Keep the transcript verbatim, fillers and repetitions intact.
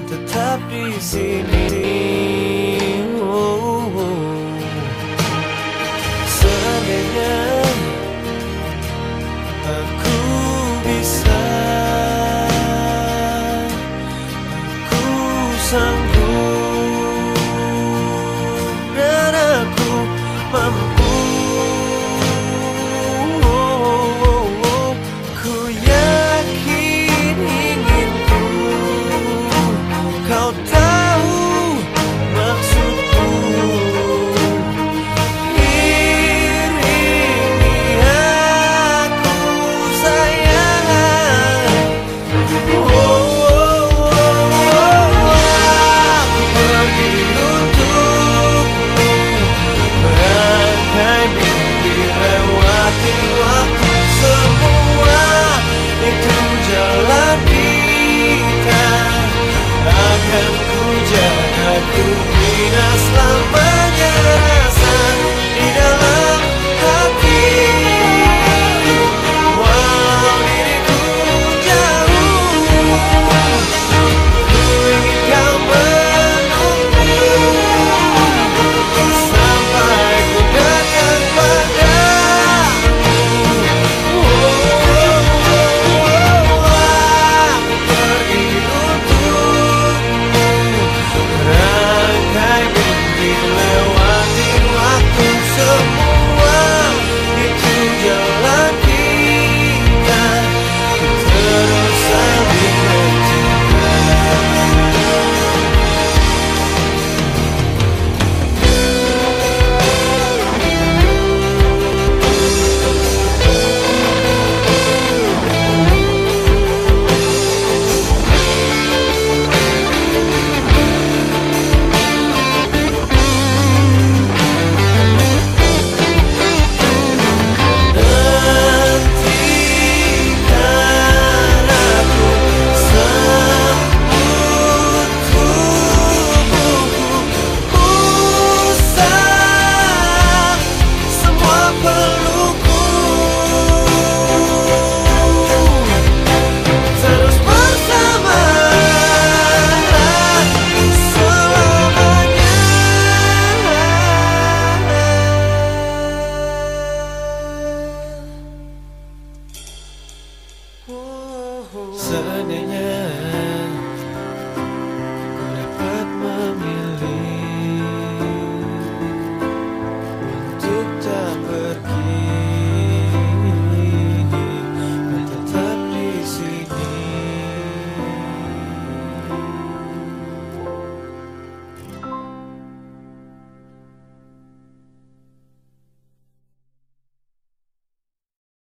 tetap di sini. Oh, oh. Seandainya aku bisa, aku sanggup dan aku mampu. Ku bina selamanya rasa di dalam hati, walau diriku jauh. Ku ingin kau menunggu sampai ku datang padamu. Oh, oh, oh, oh, aku pergi untukmu. Rangkai mimpi lewati waktu, semua itu jalan kita, terus saling mencinta. Seandainya